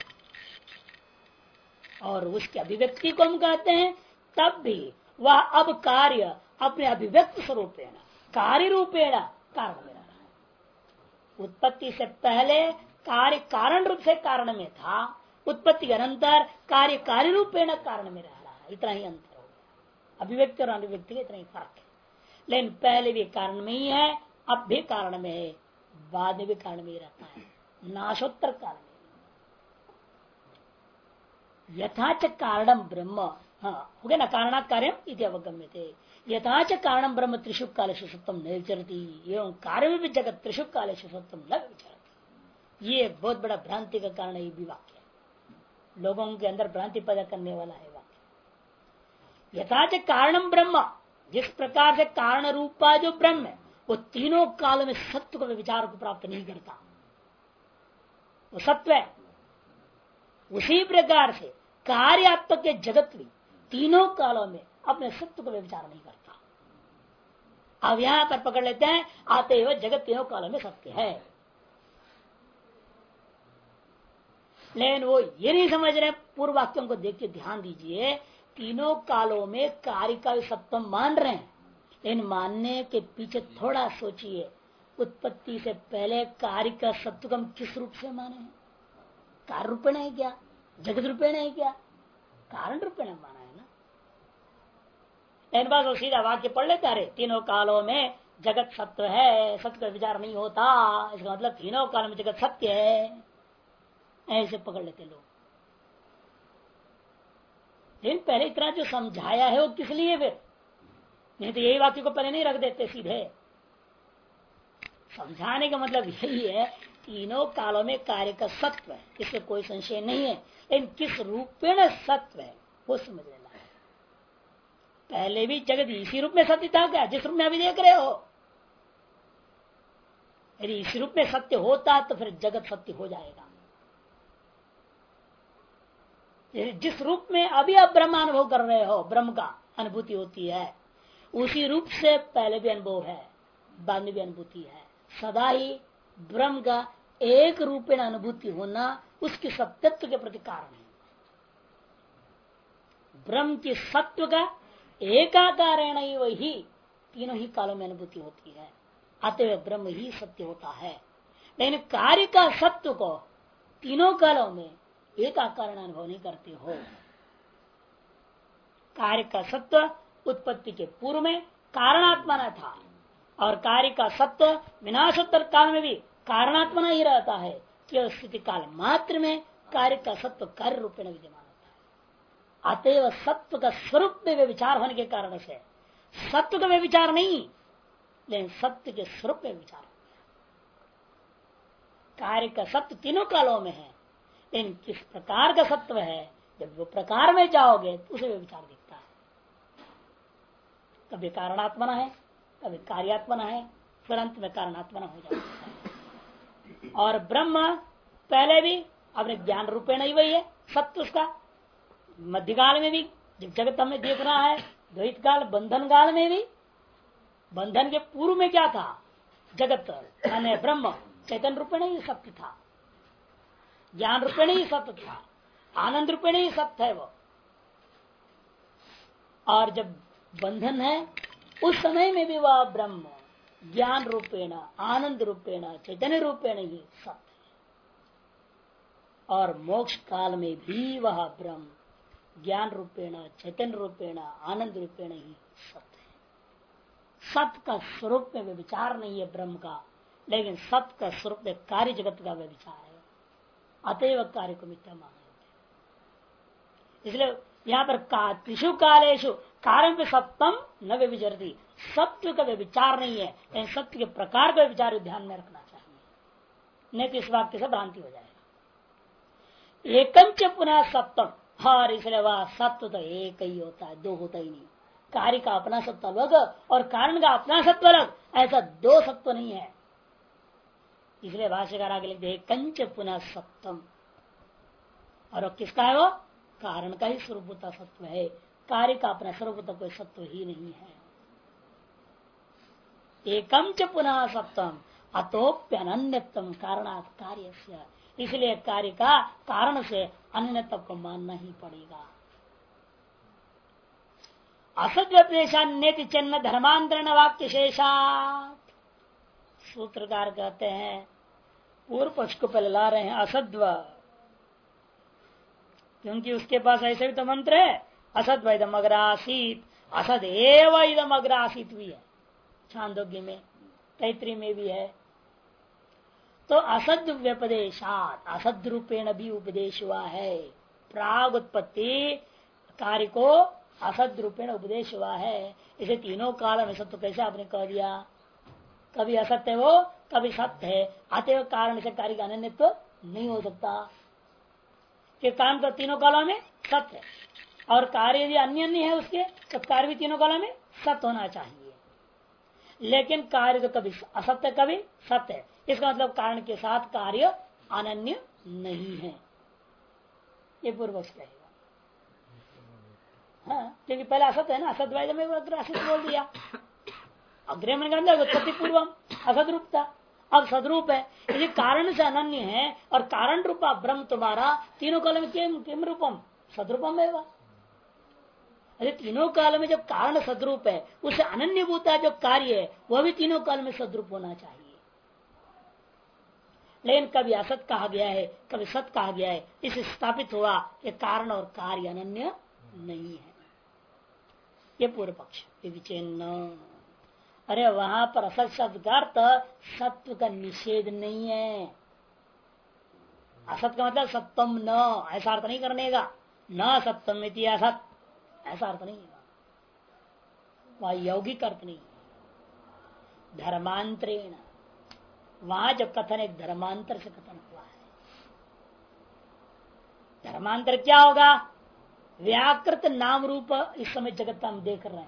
और उसकी अभिव्यक्ति को हम कहते हैं तब भी वह अब कार्य अपने अभिव्यक्त स्वरूपेण कार्य रूपेण कारण में रह रहा है। उत्पत्ति से पहले कार्य कारण रूप से कारण में था, उत्पत्ति के अनंतर कार्य कार्य रूपेण कारण में रह रहा है। इतना ही अंतर हो गया, अभिव्यक्ति और अभिव्यक्ति इतना ही फर्क है। लेकिन पहले भी कारण में ही है, अब भी कारण में है, बाद में भी कारण में ही रहता है, नाशोत्तर काल में। यथाच कारणम ब्रह्म, हाँ हो गया ना, कारणात् कार्यम इति अवगम्य थे। यथाच कारणम ब्रह्म त्रिशु काल सत्यम न विचरती एवं कार्य में भी जगत त्रिशु काल सत्यम न विचरती। ये एक बहुत बड़ा भ्रांति का कारण ये भी वाक्य है, लोगों के अंदर भ्रांति पैदा करने वाला है वाक्य। यथाच कारणम ब्रह्म, जिस प्रकार से कारण रूपा जो ब्रह्म है वो तीनों काल में सत्य को विचार को प्राप्त नहीं करता, वो सत्व है। उसी प्रकार से कार्यात्मक के जगत भी तीनों कालों में अपने सत्य को विचार नहीं करता। अब यहां पर पकड़ लेते हैं आते हुए जगत तीनों कालों में सत्य है, लेकिन वो ये नहीं समझ रहे। पूर्व वाक्यों को देख के ध्यान दीजिए, तीनों कालों में कार्य का सत्य मान रहे हैं, लेकिन मानने के पीछे थोड़ा सोचिए, उत्पत्ति से पहले कार्य का सत्य हम किस रूप से माने हैं? कार्य रूपेण है क्या, जगत रूपेण है क्या? कारण रूपेण माना है ना। इन बात वो सीधा वाक्य पढ़ लेते, अरे तीनों कालों में जगत सत्य है, सत्य का विचार नहीं होता, इसका मतलब तीनों कालों में जगत सत्य है, ऐसे पकड़ लेते लोग। लेकिन पहले इतना जो समझाया है वो किस लिए? फिर नहीं तो यही वाक्य को पहले नहीं रख देते सीधे। समझाने का मतलब यही है, तीनों कालों में कार्य का सत्व है, इसमें कोई संशय नहीं है, लेकिन किस रूप में सत्व है वो समझ लेना है। पहले भी जगत इसी रूप में सत्य था क्या, जिस रूप में अभी देख रहे हो? यदि इसी रूप में सत्य होता तो फिर जगत सत्य हो जाएगा। जिस रूप में अभी आप ब्रह्म अनुभव कर रहे हो, ब्रह्म का अनुभूति होती है, उसी रूप से पहले भी अनुभव है, बाद में भी अनुभूति है। सदा ही ब्रह्म का एक रूपेण अनुभूति होना उसके सत्यत्व के प्रति कारण है। ब्रह्म की सत्व का एकाकारेण ही वही तीनों ही कालों में अनुभूति होती है, अतः ब्रह्म ही सत्य होता है। लेकिन कार्य का सत्व को तीनों कालों में एक कारण अनुभव नहीं करते हो। कार्य का सत्व उत्पत्ति के पूर्व में कारणात्मना था, और कार्य का सत्व विनाशोत्तर काल में भी कारणात्मना ही रहता है, केवल स्थिति काल मात्र में कार्य का सत्व कार्य रूप में विद्यमान होता है। अतएव सत्व का स्वरूप में विचार होने के कारण से सत्व का विचार नहीं, लेकिन सत्य के स्वरूप में विचार हो गया। कार्य का सत्य तीनों कालों में है, लेकिन किस प्रकार का सत्व है, जब वो प्रकार में जाओगे तो उसे विचार दिखता है। कभी कारणात्मना है, कभी कार्यात्मना है, फिर अंत में कारणात्मना हो जाता है। और ब्रह्म पहले भी अपने ज्ञान रूपे नहीं वही है सत्य, उसका मध्यकाल में भी जब जगत हमें देख रहा है, द्वैत काल बंधन काल में भी, बंधन के पूर्व में क्या था? जगत माने ब्रह्म चैतन्य रूपे नहीं सत्य था, ज्ञान रूपे नहीं सत्य था, आनंद रूपे नहीं सत्य है वो। और जब बंधन है उस समय में भी वह ब्रह्म ज्ञान रूपेण आनंद रूपेण चैतन्य रूपेण ही सत्य है। और मोक्ष काल में भी वह ब्रह्म ज्ञान रूपेण चैतन्य रूपेण आनंद रूपेण ही सत्य है। सत्य का स्वरूप में व्यभिचार नहीं है ब्रह्म का, लेकिन सत्य का स्वरूप में कार्य जगत का व्यभिचार है। अतएव कार्य को मिथ्या माना जाता है। इसलिए यहाँ पर त्रिषु कालेषु कारण पे सप्तम न व्यभिचरती, सत्य का व्यभिचार नहीं है, लेकिन सत्य के प्रकार का व्यभिचार ध्यान में रखना चाहिए, नहीं तो इस वाक्य से भ्रांति हो जाएगा। एकंच पुनः सप्तम, और इसलिए वह सत्य तो एक ही होता है, दो होता ही नहीं। कार्य का अपना सत्व अलग और कारण का अपना सत्व अलग, ऐसा दो सत्व नहीं है। इसलिए भाष्यकार आगे लिखते हैं कंच पुनः सप्तम, और किसका है वो? कारण का ही स्वरूपता सत्व है, कार्य का अपना स्वरूपता कोई सत्व ही नहीं है। एकम च पुनः सप्तम अतोप्यनन्यतम कारणात् कार्यस्य, इसलिए कार्य का कारण से अन्यतम को मानना ही पड़ेगा। असद्व्यपदेशान्यति चिन्ह धर्मांतरण वाक्य शेषात्, सूत्रकार कहते हैं पूर्व पक्ष को पहले ला रहे हैं असद्व, क्योंकि उसके पास ऐसे भी तो मंत्र है असद्व इदम अग्रासीत, असद एव इदम अग्रासीत भी है छांदोग्य में, तैतरी में भी है। तो असद व्यपदेशात, असद रूपेण भी उपदेश हुआ है। प्राग उत्पत्ति कार्य को असद रूपेण उपदेश हुआ है। इसे तीनों काल में सत्य कैसे आपने कह दिया, कभी असत्य है वो, कभी सत्य है, अतएव कारण से कार्य का अनन्यत्व तो नहीं हो सकता, कि कारण तो तीनों कालों में सत्य है, और कार्य यदि अन्य अन्य है उसके, तो कार्य भी तीनों कालों में सत्य होना चाहिए। लेकिन कार्य तो कभी असत्य कभी सत्य है, इसका मतलब कारण के साथ कार्य अनन्य नहीं है, ये पूर्वक कहेगा। हाँ, क्योंकि पहले असत्य है ना, असत्य में असत बोल दिया, अग्रह मन का उत्पत्ति पूर्वम असद रूप था, अब सदरूप है। यदि कारण से अनन्य है और कारण रूपा ब्रह्म तुम्हारा तीनों काल में किम रूपम सदरूपम है। अरे तीनों काल में जो कारण सदरूप है, उससे अनन्य भूता है जो कार्य है, वह भी तीनों काल में सदरूप होना चाहिए। लेकिन कभी असत कहा गया है, कभी सत कहा गया है, इससे स्थापित हुआ कि कारण और कार्य अनन्य नहीं है। ये पूर्व पक्ष विचिन्न। अरे वहां पर असत शब्द का अर्थ सत्व का निषेध नहीं है। असत का मतलब सत्यम न, ऐसा अर्थ नहीं करने का, न सत्यम इति असत, ऐसा अर्थ नहीं है, वह यौगिक अर्थ नहीं है। धर्मांतरेण, वहां जब कथन एक धर्मांतर से कथन हुआ है। धर्मांतर क्या होगा? व्याकृत नाम रूप इस समय जगत का हम देख रहे हैं।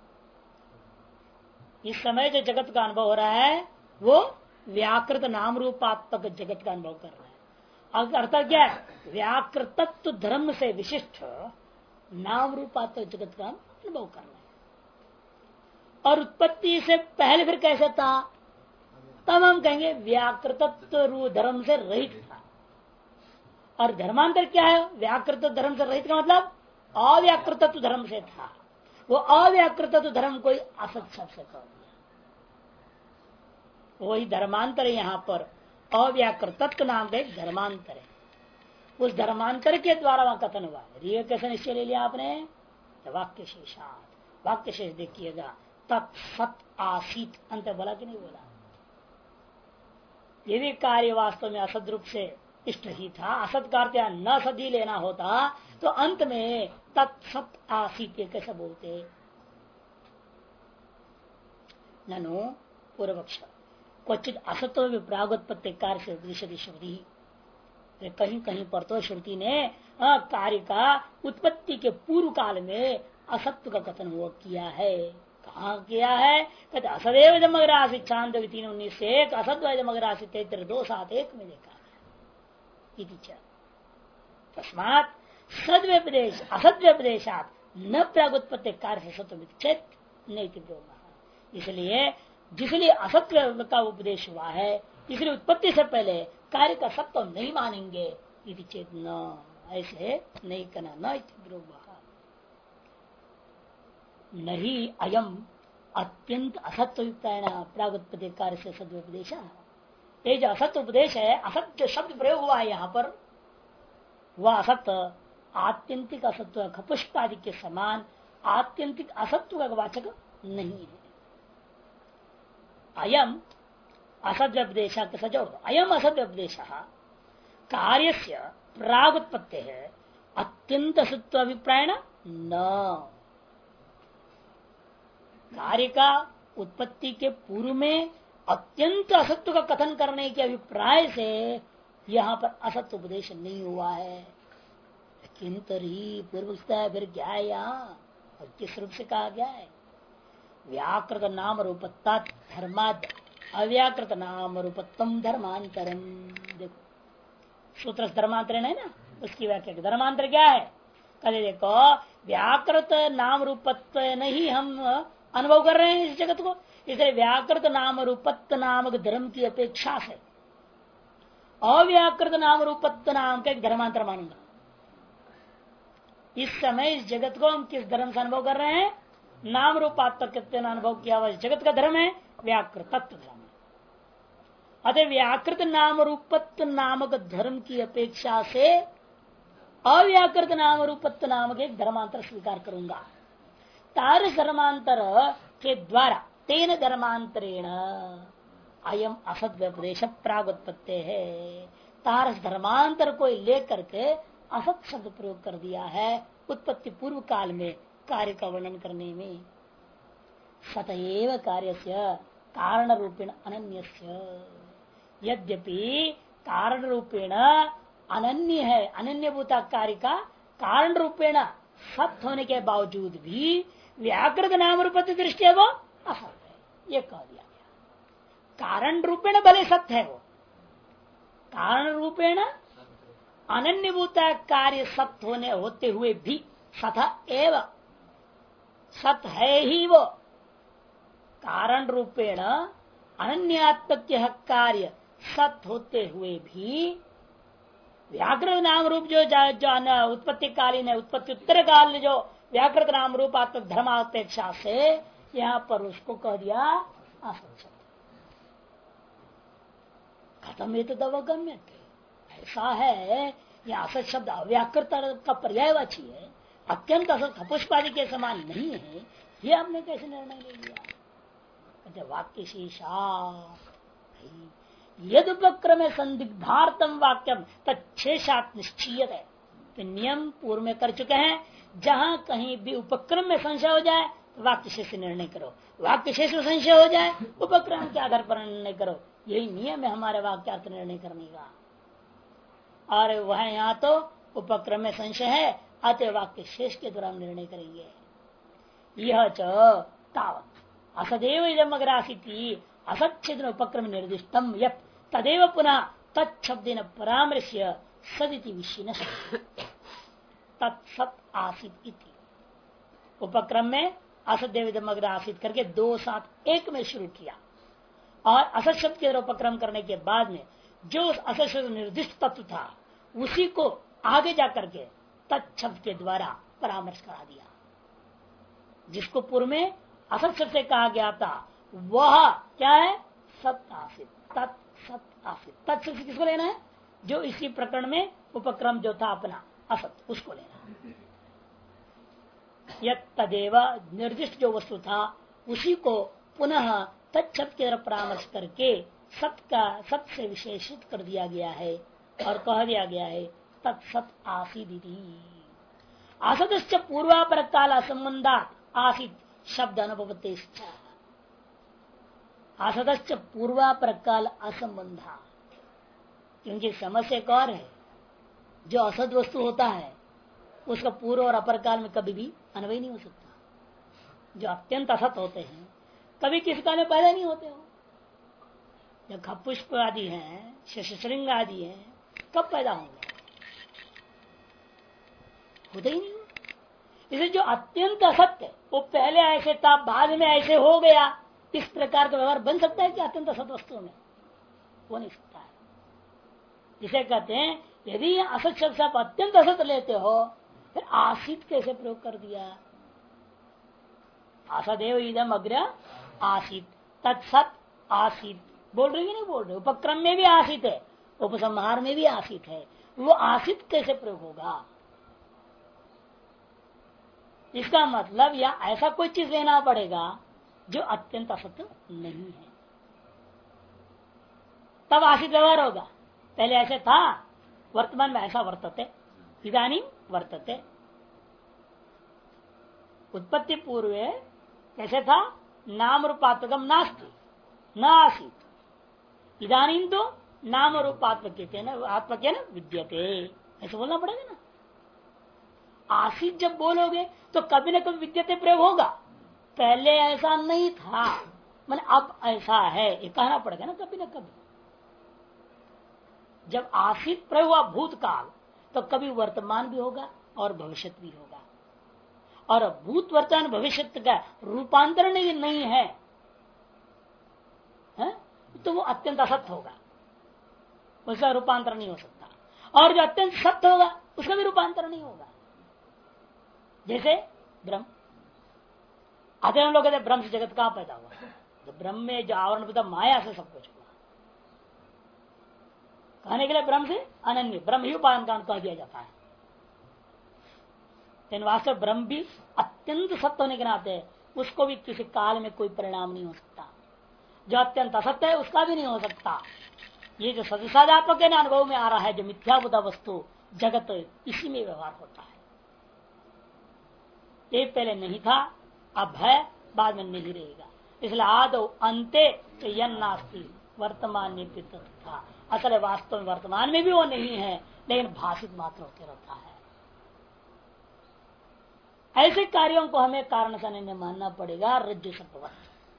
इस समय जो जगत का अनुभव हो रहा है वो व्याकृत नाम रूपात्मक जगत का अनुभव कर रहा है। अर्थ क्या है? व्याकृतत्व धर्म से विशिष्ट नाम रूपात्मक जगत का अनुभव कर रहे हैं। और उत्पत्ति से पहले फिर कैसे था? तब हम कहेंगे व्याकृतत्व धर्म से रहित था। और धर्मांतर क्या है? व्याकृत धर्म से रहित का मतलब अव्याकृतत्व धर्म से था। वो अव्याकृतत्व धर्म कोई असत शब्द से कह दिया, वही धर्मांतर है। यहाँ पर अव्याकृतत्व नाम का एक धर्मांतर है। उस धर्मांतर के द्वारा वहां कथन हुआ है। रिय कैसे निश्चय ले लिया आपने? वाक्य शेषात, वाक्य शेष देखिएगा, तत्सत आसीत, अंत बोला कि नहीं बोला? ये भी कार्य वास्तव में असद रूप से इष्ट ही था। असत का अर्थ न सदी लेना होता तो अंत में तत्सत आसीत कैसे बोलते? ननु पूर्वक्ष क्वचित असत्व विप्रागोत्पत्ति कार्य से दृश्यति श्रुति। कहीं कहीं पर तो श्रुति ने कार्य का उत्पत्ति के पूर्व काल में असत्व का कथन हुआ किया है। कहाँ किया है? कहते असदैव जमग्रासी चांद 3:19 से असद्वैध मगरासी 33:2-7-1 में देखा है। तस्मात सद्व्यपदेश असद्व्यपदेशात न प्रागुत्पत्ति कार्य से सत्व चेत नहीं। इसलिए जिसलिए असत्य का उपदेश हुआ है, इसलिए उत्पत्ति से पहले कार्य का सत्व नहीं मानेंगे। यदि चेत न, ऐसे नहीं करना। न नहीं अयम अत्यंत असत्य प्रागुत्पत्ति कार्य से सद्व्यपदेश। ये जो असत्य उपदेश है, असत्य शब्द प्रयोग हुआ है यहाँ पर, वह असत्य आत्यंतिक असत्व खपुष्पादि के समान आत्यंतिक असत्व का वाचक नहीं है। अयम असद व्यपदेश जोड़ दो, अयम असद व्यपदेश कार्य से प्रागुत्पत्ति है अत्यंत असत्व अभिप्राय न। कार्य का उत्पत्ति के पूर्व में अत्यंत असत्व का कथन करने के अभिप्राय से यहाँ पर असत्य उपदेश नहीं हुआ है। किंतरी पूर्वता है, फिर क्या है यहाँ और किस रूप से कहा गया है? व्याकृत नाम रूपत्ता धर्माद अव्याकृत नाम रूपत्तम धर्मांतरम। देखो सूत्र धर्मांतर है ना, उसकी व्याख्या धर्मांतर क्या है? कहते देखो व्याकृत नाम रूपत्व नहीं हम अनुभव कर रहे हैं इस जगत को, इसलिए व्याकृत नाम रूपत्व नामक धर्म की अपेक्षा से अव्याकृत नाम रूपत्व नाम का एक धर्मांतर मानूंगा। इस समय इस जगत को हम किस धर्म से अनुभव कर रहे हैं? नाम रूपात्मक अनुभव किया हुआ जगत का धर्म है व्याकृत धर्म। अतः व्याकृत नाम रूपत्व नामक धर्म की अपेक्षा से अव्याकृत नाम रूपत्व नामक एक धर्मांतर स्वीकार करूंगा। तार धर्मांतर के द्वारा तेन धर्मांतरेण अयम असत व्यपदेश प्रागुत्पत्ति है। तार धर्मांतर को लेकर के असत शब्द प्रयोग कर दिया है उत्पत्ति पूर्व काल में कार्य का वर्णन करने में। सतएव कार्य से कारण रूपेण अनन्यस्य, यद्यपि कारण रूपेण अनन्य है, अनन्यभूता कार्य का कारण रूपेण सत्य होने के बावजूद भी व्याकृत नाम रूपत्व दृष्टि वो असत है, ये कह दिया गया। कारण रूपेण भले सत्य है, वो कारण रूपेण अनन्यभूता कार्य सत्य होने होते हुए भी सत एव सत है ही वो। कारण रूपेण अनन्यात्मक कार्य सत्य होते हुए भी व्याकृत नाम रूप जो उत्पत्ति कालीन है, उत्पत्ति उत्तर काल जो व्याकृत नाम रूपात्मक धर्मापेक्षा से यहाँ पर उसको कह दिया असत शब्द। खत्म ये तो दवगम्य ऐसा है, यह असत शब्द अव्याकृत का पर्यायवाची है, अत्यंत असत खपुष्पादि के समान नहीं है। ये हमने कैसे निर्णय ले लिया? वाक्य शेषा यद उपक्रम संदिग्धार्थम वाक्यम तत्शेषात निश्चयत है। तो नियम पूर्व में कर चुके हैं, जहां कहीं भी उपक्रम में संशय हो जाए तो वाक्य शेष से निर्णय करो, वाक्य शेष में संशय हो जाए उपक्रम के आधार पर निर्णय करो। यही नियम है हमारे वाक्यार्थ निर्णय करने का। और वह यहाँ तो उपक्रम में संशय है, अतः वाक्य शेष के द्वारा निर्णय करेंगे। यह तावत असदेव इदम अग्रासीति असच्छेद उपक्रम निर्दिष्टम यत् तदेव पुनः तत्शब्देन परामर्श्य सदिति विषय तत्सत आसित इति। उपक्रम में असदेव इदम अग्रासीत करके 2-7-1 में शुरू किया और असत शब्द के उपक्रम करने के बाद में जो उस असत शब्द निर्दिष्ट तत्व था उसी को आगे जाकर के तत्शब्द के द्वारा परामर्श करा दिया। जिसको पूर्व में असत शब्द से कहा गया था वह क्या है? सत आसित, तत्सत आसित। तत्शब्द किसको लेना है? जो इसी प्रकरण में उपक्रम जो था अपना असत, उसको लेना। यत् तदेव निर्दिष्ट जो वस्तु था उसी को पुनः तत्शब्द के द्वारा परामर्श करके सत से विशेषित कर दिया गया है और कह दिया गया है तत्सत आसीद। असत पूर्वापर काल असंबंधात आसित शब्द अनुभवते। असत पूर्वापर काल असंबंधा, क्योंकि समस्या एक और है, जो असत वस्तु होता है उसका पूर्व और अपर काल में कभी भी अन्वय नहीं हो सकता। जो अत्यंत असत होते हैं कभी किस काल में पैदा नहीं होते हो। जो खपुष्प आदि हैं, शशृंग आदि हैं, कब पैदा होंगे? होते ही नहीं। इसे जो अत्यंत असत्य वो पहले ऐसे था बाद में ऐसे हो गया, इस प्रकार का व्यवहार बन सकता है कि अत्यंत असत वस्तुओं में? हो नहीं सकता है। जिसे कहते हैं यदि असत शब्द से आप अत्यंत असत लेते हो फिर आसित कैसे प्रयोग कर दिया? असदेव इदम अग्र आसित, तत्सत आसित बोल रही नहीं बोल रहे? उपक्रम में भी आसित है, उपसंहार में भी आसित है, वो आसित कैसे प्रयोग होगा? इसका मतलब या ऐसा कोई चीज लेना पड़ेगा जो अत्यंत असत्य नहीं है, तब आसित व्यवहार होगा। पहले ऐसे था, वर्तमान में ऐसा वर्तते, इदानीं वर्तते। उत्पत्ति पूर्व कैसे था? नाम रूपात्मकम नास्ति न आसीत, इदानीं तो नाम रूपात्मक विद्यते, ऐसे बोलना पड़ेगा ना। आसीत जब बोलोगे तो कभी न कभी विद्यते प्रयोग होगा, पहले ऐसा नहीं था मैंने अब ऐसा है, ये कहना पड़ेगा ना कभी न कभी। जब आसीत प्रयोग हुआ भूतकाल, तो कभी वर्तमान भी होगा और भविष्य भी होगा, और भूत वर्तमान भविष्य का रूपांतरण नहीं है, तो वो अत्यंत असत्य होगा, उसका रूपांतर नहीं हो सकता। और जो अत्यंत सत्य होगा उसका भी रूपांतर नहीं होगा। जैसे ब्रह्म, आते हम लोग कहते ब्रह्म से जगत कहां पैदा हुआ? तो ब्रह्म में जो आवरण पता माया से सब कुछ हुआ। कहने के लिए ब्रह्म से अनन्य ब्रह्म ही उपादान कारण कह दिया जाता है, लेकिन वास्तव ब्रह्म भी अत्यंत सत्य होने के नाते उसको भी किसी काल में कोई परिणाम नहीं हो सकता। जो अत्यंत असत्य है उसका भी नहीं हो सकता। ये जो सदसादात्मक अनुभव में आ रहा है, जो मिथ्याभूत वस्तु जगत, इसी में व्यवहार होता है। ये पहले नहीं था, अब है, बाद में नहीं रहेगा। इसलिए आदौ अंते तो यन नास्ति वर्तमान था। असल वास्तव में वर्तमान में भी वो नहीं है, लेकिन भाषित मात्र होते रहता है। ऐसे कार्यों को हमें कारण से नहीं मानना पड़ेगा। रज्जु सर्पवत,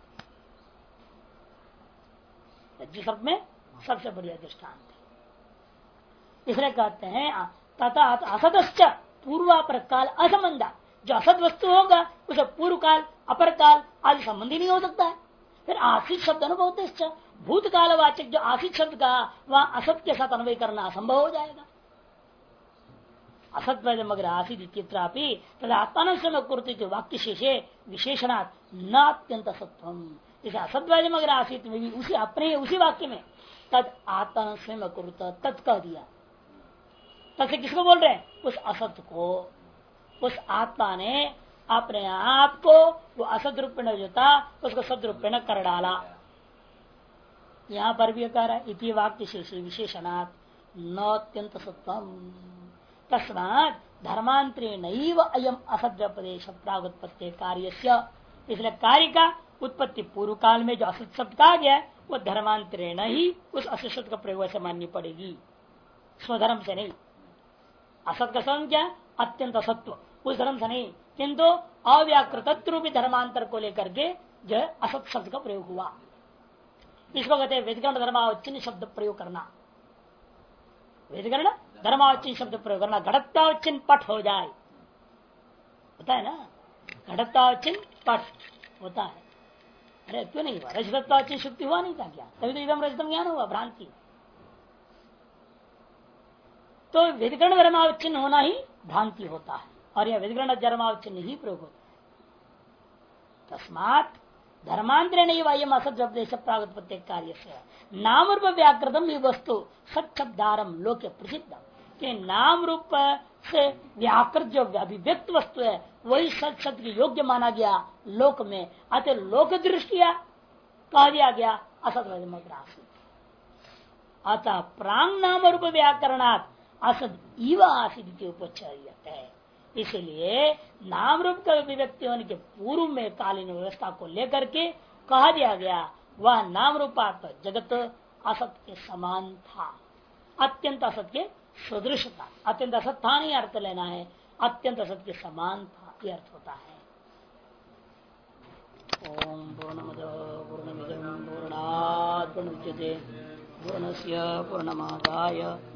रज्जु सर्प में सबसे बढ़िया दृष्टांत है। इसलिए कहते हैं तथा असतश्च पूर्वापर काल असंबंधा, जो असत वस्तु होगा उसे पूर्व काल अपर काल आदि संबंधी नहीं हो सकता है। फिर आसित शब्द अनुभव भूतकाल वाचक जो आसित शब्द का वहां असत के साथ अन्वय करना असंभव हो जाएगा। असत मगर आसित चित्रापि तथा आत्मान समय कुर्ती वाक्य शेषे विशेषणात् न अत्यंत असत्वम। जैसे असत्वाज मगर आसित में भी उसी अपने उसी वाक्य में तद आत्मा स्वयं कुरुत तत् कह दिया। तब से किसको बोल रहे हैं? उस असत को। उस आत्मा ने अपने आप को वो असद रूप में जो था उसको सद रूप में कर डाला। यहाँ पर भी कह रहा है इति वाक्य शेषे विशेषणात् न अत्यंत सत्वम तस्मात् धर्मांतरेण अयम असद्व्यपदेश प्रागुत्पत्ति कार्यस्य। इसलिए कार्य का उत्पत्ति पूर्व काल में जो असत शब्द कहा गया है वो धर्मांतरेण ही उस असत शब्द का प्रयोग से माननी पड़ेगी, स्वधर्म से नहीं। असत का स्वयं क्या? अत्यंत असत्व, उस धर्म से नहीं, किंतु अव्याकृत रूपी धर्मांतर को लेकर के जो असत शब्द का प्रयोग हुआ। इसको कहते हैं वेदगण धर्मावच्छिन्न शब्द प्रयोग करना। वेदगण धर्मावच्छिन्न शब्द प्रयोग करना, घटत्वावच्छिन्न पट हो जाए, होता है ना, घटत्वावच्छिन्न पट होता है। अरे क्यों नहीं हुआ? रजतत्वावच्छिन्न शुक्ति हुआ नहीं था क्या? तभी तो एकदम रजतम ज्ञान हुआ, भ्रांति। तो वेदगण धर्मावच्छिन्न होना ही भ्रांति होता है, और यह वेदगण धर्मावच्छिन्न ही प्रयोग होता है। तस्मात् धर्मांतरे नहीं वायम असद्देश प्रागुत्पत्ति कार्य से नाम रूप व्याकृतम ही वस्तु सत्शब्दारम लोक प्रसिद्ध के नाम रूप से व्याकृत जो अभिव्यक्त वस्तु है वही सत शब्द के योग्य माना गया लोक में। अतः लोक दृष्टिया कह दिया गया असद। अतः प्रांग नाम रूप व्याकरणात् असद इव आसिद उपचर्य है। इसलिए नाम रूप का अभिव्यक्ति होने के पूर्व में कालीन व्यवस्था को लेकर के कहा दिया गया वह नाम रूपात्मक जगत असत के समान था, अत्यंत असत के सदृश था। अत्यंत असत था नहीं अर्थ लेना है, अत्यंत असत के समान था यह अर्थ होता है। ओम पूर्णमद पूर्णमिदं पूर्णात् पूर्णमुदच्यते पूर्णस्य पूर्णमादाय